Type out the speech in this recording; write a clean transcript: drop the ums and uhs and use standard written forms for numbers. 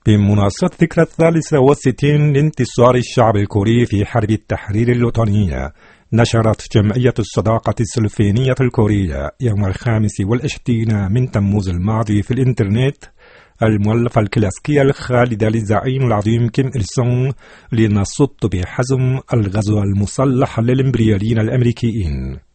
بمناسبة ذكرى 63 لانتصار الشعب الكوري في حرب التحرير الوطنية، نشرت جمعية الصداقة السلفينية الكورية يوم 25 من تموز الماضي في الإنترنت المؤلفة الكلاسيكية الخالدة للزعيم العظيم كيم إل سونغ لنصد بحزم الغزو المسلح للإمبرياليين الأمريكيين.